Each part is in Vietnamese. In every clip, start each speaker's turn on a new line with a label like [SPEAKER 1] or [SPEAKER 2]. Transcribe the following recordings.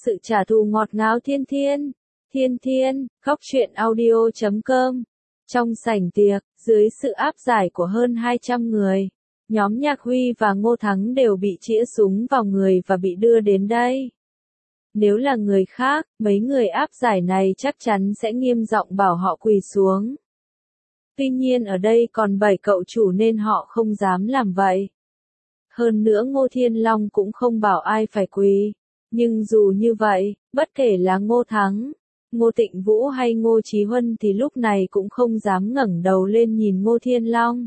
[SPEAKER 1] sự trả thù ngọt ngào Thiên Thiên. Thiên Thiên, khóc truyện audio.com. Trong sảnh tiệc, dưới sự áp giải của hơn 200 người, nhóm Nhạc Huy và Ngô Thắng đều bị chĩa súng vào người và bị đưa đến đây. Nếu là người khác, mấy người áp giải này chắc chắn sẽ nghiêm giọng bảo họ quỳ xuống. Tuy nhiên ở đây còn 7 cậu chủ nên họ không dám làm vậy. Hơn nữa Ngô Thiên Long cũng không bảo ai phải quỳ. Nhưng dù như vậy, bất kể là Ngô Thắng, Ngô Tịnh Vũ hay Ngô Chí Huân thì lúc này cũng không dám ngẩng đầu lên nhìn Ngô Thiên Long.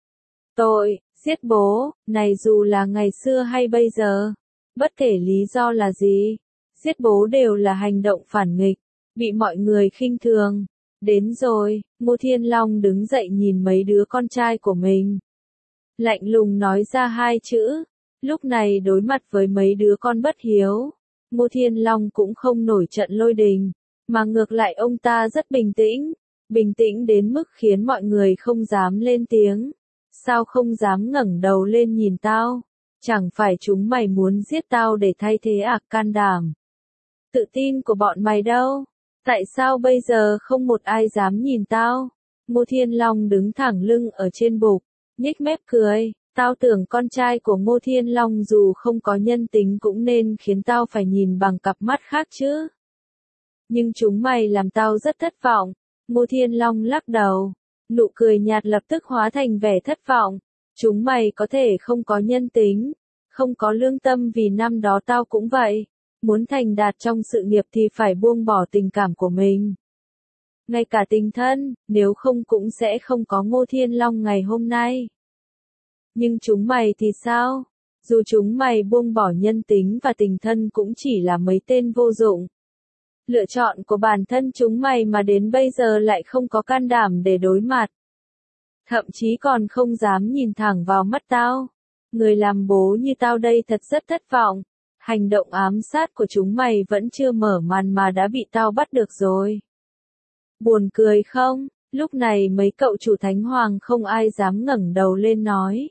[SPEAKER 1] Tội, giết bố, này dù là ngày xưa hay bây giờ, bất kể lý do là gì, giết bố đều là hành động phản nghịch, bị mọi người khinh thường. Đến rồi, Ngô Thiên Long đứng dậy nhìn mấy đứa con trai của mình. Lạnh lùng nói ra 2 chữ. Lúc này đối mặt với mấy đứa con bất hiếu, Ngô Thiên Long cũng không nổi trận lôi đình, mà ngược lại ông ta rất bình tĩnh đến mức khiến mọi người không dám lên tiếng. Sao không dám ngẩng đầu lên nhìn tao? Chẳng phải chúng mày muốn giết tao để thay thế à? Can đảm. Tự tin của bọn mày đâu? Tại sao bây giờ không một ai dám nhìn tao? Ngô Thiên Long đứng thẳng lưng ở trên bục, nhếch mép cười. Tao tưởng con trai của Ngô Thiên Long dù không có nhân tính cũng nên khiến tao phải nhìn bằng cặp mắt khác chứ. Nhưng chúng mày làm tao rất thất vọng. Ngô Thiên Long lắc đầu. Nụ cười nhạt lập tức hóa thành vẻ thất vọng. Chúng mày có thể không có nhân tính, không có lương tâm vì năm đó tao cũng vậy. Muốn thành đạt trong sự nghiệp thì phải buông bỏ tình cảm của mình. Ngay cả tình thân, nếu không cũng sẽ không có Ngô Thiên Long ngày hôm nay. Nhưng chúng mày thì sao? Dù chúng mày buông bỏ nhân tính và tình thân cũng chỉ là mấy tên vô dụng. Lựa chọn của bản thân chúng mày mà đến bây giờ lại không có can đảm để đối mặt. Thậm chí còn không dám nhìn thẳng vào mắt tao. Người làm bố như tao đây thật rất thất vọng. Hành động ám sát của chúng mày vẫn chưa mở màn mà đã bị tao bắt được rồi. Buồn cười không? Lúc này mấy cậu chủ Thánh Hoàng không ai dám ngẩng đầu lên nói.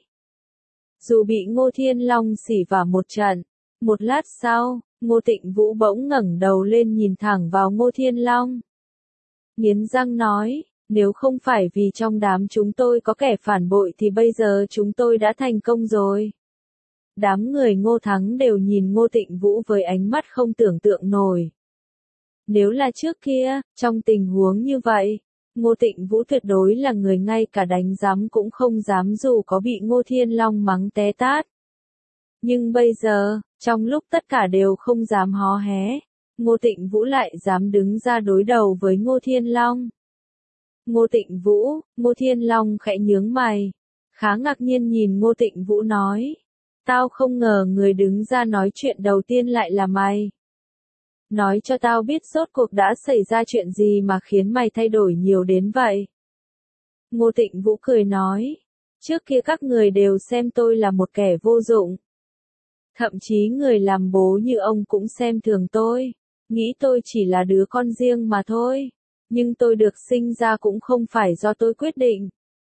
[SPEAKER 1] Dù bị Ngô Thiên Long xỉ vả một trận, một lát sau, Ngô Tịnh Vũ bỗng ngẩng đầu lên nhìn thẳng vào Ngô Thiên Long. Nghiến răng nói, nếu không phải vì trong đám chúng tôi có kẻ phản bội thì bây giờ chúng tôi đã thành công rồi. Đám người Ngô Thắng đều nhìn Ngô Tịnh Vũ với ánh mắt không tưởng tượng nổi. Nếu là trước kia, trong tình huống như vậy, Ngô Tịnh Vũ tuyệt đối là người ngay cả đánh giám cũng không dám dù có bị Ngô Thiên Long mắng té tát. Nhưng bây giờ, trong lúc tất cả đều không dám hó hé, Ngô Tịnh Vũ lại dám đứng ra đối đầu với Ngô Thiên Long. Ngô Tịnh Vũ, Ngô Thiên Long khẽ nhướng mày, khá ngạc nhiên nhìn Ngô Tịnh Vũ nói. Tao không ngờ người đứng ra nói chuyện đầu tiên lại là mày. Nói cho tao biết rốt cuộc đã xảy ra chuyện gì mà khiến mày thay đổi nhiều đến vậy. Ngô Tịnh Vũ cười nói. Trước kia các người đều xem tôi là một kẻ vô dụng. Thậm chí người làm bố như ông cũng xem thường tôi. Nghĩ tôi chỉ là đứa con riêng mà thôi. Nhưng tôi được sinh ra cũng không phải do tôi quyết định.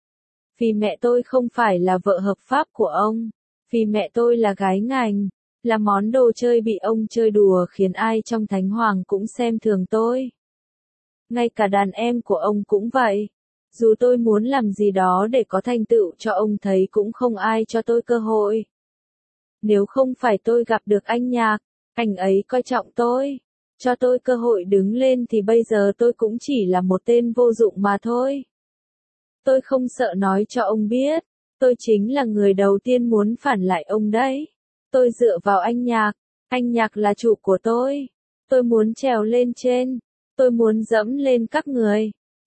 [SPEAKER 1] Vì mẹ tôi không phải là vợ hợp pháp của ông. Vì mẹ tôi là gái ngành. Là món đồ chơi bị ông chơi đùa khiến ai trong Thánh Hoàng cũng xem thường tôi. Ngay cả đàn em của ông cũng vậy. Dù tôi muốn làm gì đó để có thành tựu cho ông thấy cũng không ai cho tôi cơ hội. Nếu không phải tôi gặp được anh Nhạc, anh ấy coi trọng tôi, cho tôi cơ hội đứng lên thì bây giờ tôi cũng chỉ là một tên vô dụng mà thôi. Tôi không sợ nói cho ông biết, tôi chính là người đầu tiên muốn phản lại ông đấy. Tôi dựa vào anh Nhạc là chủ của tôi muốn trèo lên trên, tôi muốn dẫm lên các người.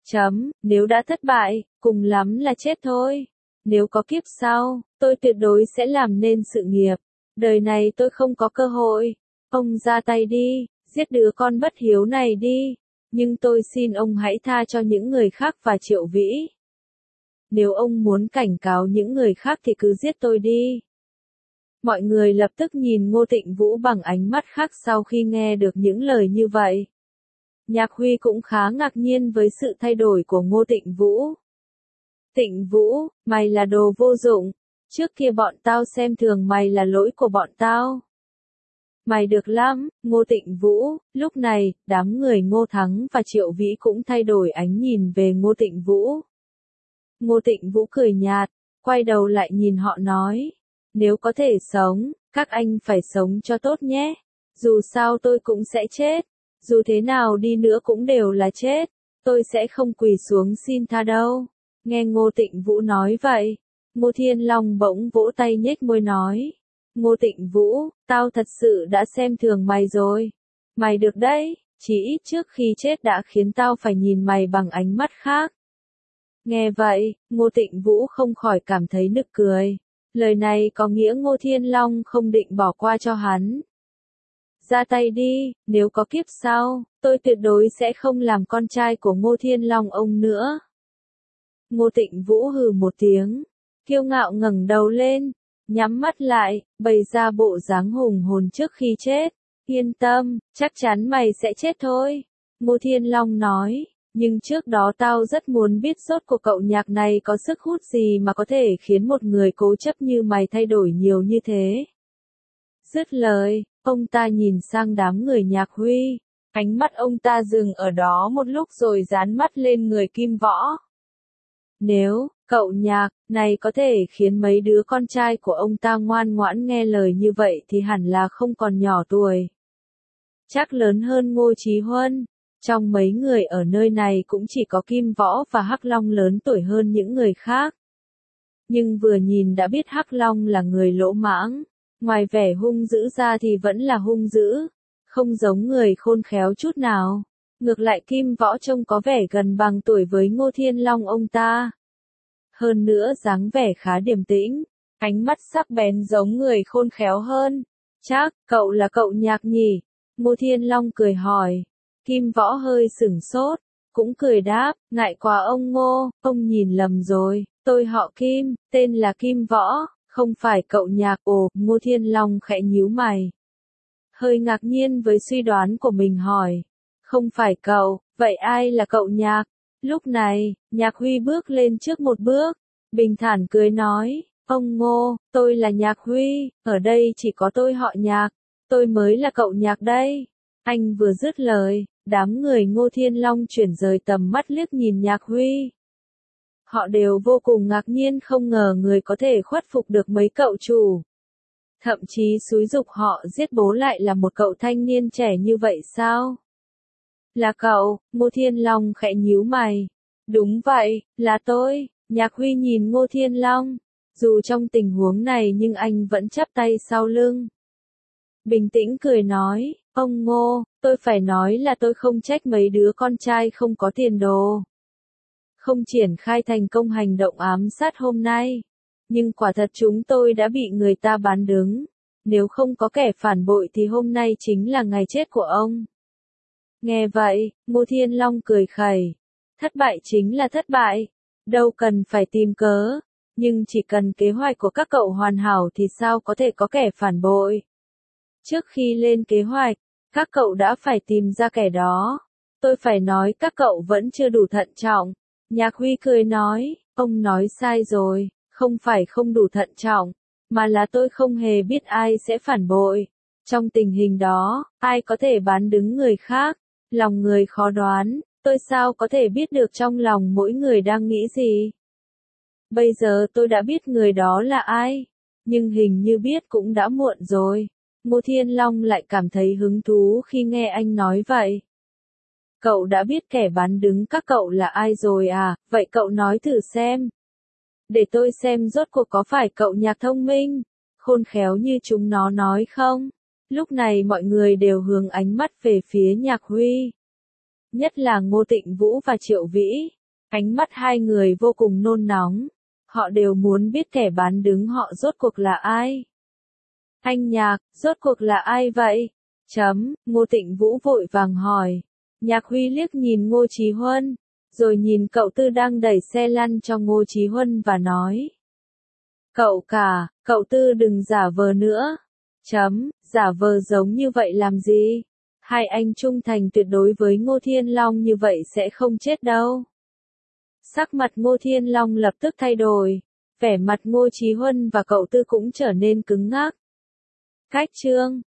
[SPEAKER 1] Nếu đã thất bại, cùng lắm là chết thôi. Nếu có kiếp sau, tôi tuyệt đối sẽ làm nên sự nghiệp. Đời này tôi không có cơ hội. Ông ra tay đi, giết đứa con bất hiếu này đi. Nhưng tôi xin ông hãy tha cho những người khác và Triệu Vĩ. Nếu ông muốn cảnh cáo những người khác thì cứ giết tôi đi. Mọi người lập tức nhìn Ngô Tịnh Vũ bằng ánh mắt khác sau khi nghe được những lời như vậy. Nhạc Huy cũng khá ngạc nhiên với sự thay đổi của Ngô Tịnh Vũ. Tịnh Vũ, mày là đồ vô dụng. Trước kia bọn tao xem thường mày là lỗi của bọn tao. Mày được lắm, Ngô Tịnh Vũ. Lúc này, đám người Ngô Thắng và Triệu Vĩ cũng thay đổi ánh nhìn về Ngô Tịnh Vũ. Ngô Tịnh Vũ cười nhạt, quay đầu lại nhìn họ nói, nếu có thể sống, các anh phải sống cho tốt nhé. Dù sao tôi cũng sẽ chết, dù thế nào đi nữa cũng đều là chết, tôi sẽ không quỳ xuống xin tha đâu. Nghe Ngô Tịnh Vũ nói vậy, Ngô Thiên Long bỗng vỗ tay nhếch môi nói, Ngô Tịnh Vũ, tao thật sự đã xem thường mày rồi. Mày được đấy, chỉ ít trước khi chết đã khiến tao phải nhìn mày bằng ánh mắt khác. Nghe vậy, Ngô Tịnh Vũ không khỏi cảm thấy nực cười. Lời này có nghĩa Ngô Thiên Long không định bỏ qua cho hắn. Ra tay đi, nếu có kiếp sau, tôi tuyệt đối sẽ không làm con trai của Ngô Thiên Long ông nữa. Ngô Tịnh Vũ hừ một tiếng, kiêu ngạo ngẩng đầu lên, nhắm mắt lại, bày ra bộ dáng hùng hồn trước khi chết. Yên tâm, chắc chắn mày sẽ chết thôi. Ngô Thiên Long nói, nhưng trước đó tao rất muốn biết rốt cuộc cậu nhạc này có sức hút gì mà có thể khiến một người cố chấp như mày thay đổi nhiều như thế. Dứt lời, ông ta nhìn sang đám người Nhạc Huy, ánh mắt ông ta dừng ở đó một lúc rồi dán mắt lên người Kim Võ. Nếu, cậu Nhạc, này có thể khiến mấy đứa con trai của ông ta ngoan ngoãn nghe lời như vậy thì hẳn là không còn nhỏ tuổi. Chắc lớn hơn Ngô Chí Huân. Trong mấy người ở nơi này cũng chỉ có Kim Võ và Hắc Long lớn tuổi hơn những người khác. Nhưng vừa nhìn đã biết Hắc Long là người lỗ mãng, ngoài vẻ hung dữ ra thì vẫn là hung dữ, không giống người khôn khéo chút nào. Ngược lại Kim Võ trông có vẻ gần bằng tuổi với Ngô Thiên Long ông ta. Hơn nữa dáng vẻ khá điềm tĩnh, ánh mắt sắc bén giống người khôn khéo hơn. Chắc, cậu là cậu Nhạc nhỉ? Ngô Thiên Long cười hỏi. Kim Võ hơi sửng sốt, cũng cười đáp, ngại quá ông Ngô, ông nhìn lầm rồi, tôi họ Kim, tên là Kim Võ, không phải cậu Nhạc. Ồ, Ngô Thiên Long khẽ nhíu mày. Hơi ngạc nhiên với suy đoán của mình hỏi, không phải cậu, vậy ai là cậu Nhạc? Lúc này, Nhạc Huy bước lên trước một bước, bình thản cười nói, ông Ngô, tôi là Nhạc Huy, ở đây chỉ có tôi họ Nhạc, tôi mới là cậu Nhạc đây. Anh vừa dứt lời, đám người Ngô Thiên Long chuyển rời tầm mắt liếc nhìn Nhạc Huy. Họ đều vô cùng ngạc nhiên không ngờ người có thể khuất phục được mấy cậu chủ. Thậm chí xúi giục họ giết bố lại là một cậu thanh niên trẻ như vậy sao? Là cậu, Ngô Thiên Long khẽ nhíu mày. Đúng vậy, là tôi. Nhạc Huy nhìn Ngô Thiên Long. Dù trong tình huống này nhưng anh vẫn chắp tay sau lưng. Bình tĩnh cười nói, ông Ngô, tôi phải nói là tôi không trách mấy đứa con trai không có tiền đồ. Không triển khai thành công hành động ám sát hôm nay. Nhưng quả thật chúng tôi đã bị người ta bán đứng. Nếu không có kẻ phản bội thì hôm nay chính là ngày chết của ông. Nghe vậy, Ngô Thiên Long cười khẩy. Thất bại chính là thất bại. Đâu cần phải tìm cớ. Nhưng chỉ cần kế hoạch của các cậu hoàn hảo thì sao có thể có kẻ phản bội. Trước khi lên kế hoạch, các cậu đã phải tìm ra kẻ đó. Tôi phải nói các cậu vẫn chưa đủ thận trọng. Nhạc Huy cười nói, ông nói sai rồi, không phải không đủ thận trọng, mà là tôi không hề biết ai sẽ phản bội. Trong tình hình đó, ai có thể bán đứng người khác, lòng người khó đoán, tôi sao có thể biết được trong lòng mỗi người đang nghĩ gì. Bây giờ tôi đã biết người đó là ai, nhưng hình như biết cũng đã muộn rồi. Ngô Thiên Long lại cảm thấy hứng thú khi nghe anh nói vậy. Cậu đã biết kẻ bán đứng các cậu là ai rồi à, vậy cậu nói thử xem. Để tôi xem rốt cuộc có phải cậu Nhạc thông minh, khôn khéo như chúng nó nói không? Lúc này mọi người đều hướng ánh mắt về phía Nhạc Huy. Nhất là Ngô Tịnh Vũ và Triệu Vĩ. Ánh mắt hai người vô cùng nôn nóng. Họ đều muốn biết kẻ bán đứng họ rốt cuộc là ai. Anh Nhạc, rốt cuộc là ai vậy? Ngô Tịnh Vũ vội vàng hỏi. Nhạc Huy liếc nhìn Ngô Chí Huân, rồi nhìn cậu Tư đang đẩy xe lăn cho Ngô Chí Huân và nói. Cậu Tư đừng giả vờ nữa. Giả vờ giống như vậy làm gì? Hai anh trung thành tuyệt đối với Ngô Thiên Long như vậy sẽ không chết đâu. Sắc mặt Ngô Thiên Long lập tức thay đổi, vẻ mặt Ngô Chí Huân và cậu Tư cũng trở nên cứng ngắc. Cách chương